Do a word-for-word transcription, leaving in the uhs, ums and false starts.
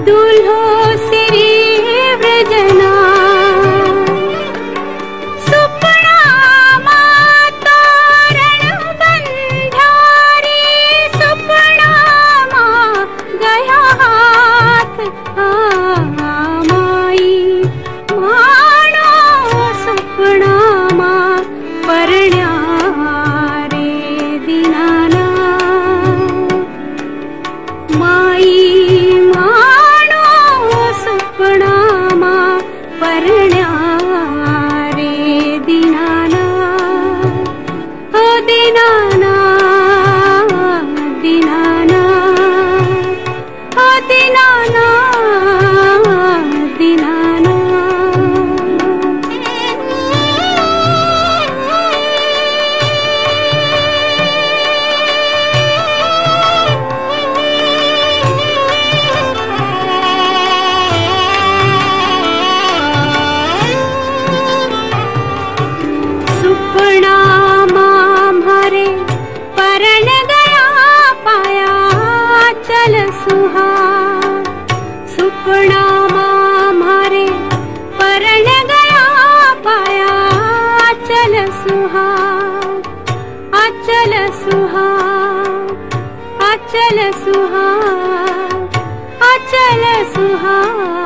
दुल्हो सिरी व्रजना सुपना मां तोरण बंधारी सुपना मां गया हाथ माई मानो सुपना मां परण्या रे दीनानाथ माई परण्या रे दीनानाथ ओ दीनानाथ दीनानाथ ओ दीनानाथ दीनानाथ। सुपना मां मारे परण गया पाया चल सुहाग सुपना मां मारे परण गया पाया चल सुहाग अचल सुहाग अचल सुहाग अचल सुहाग।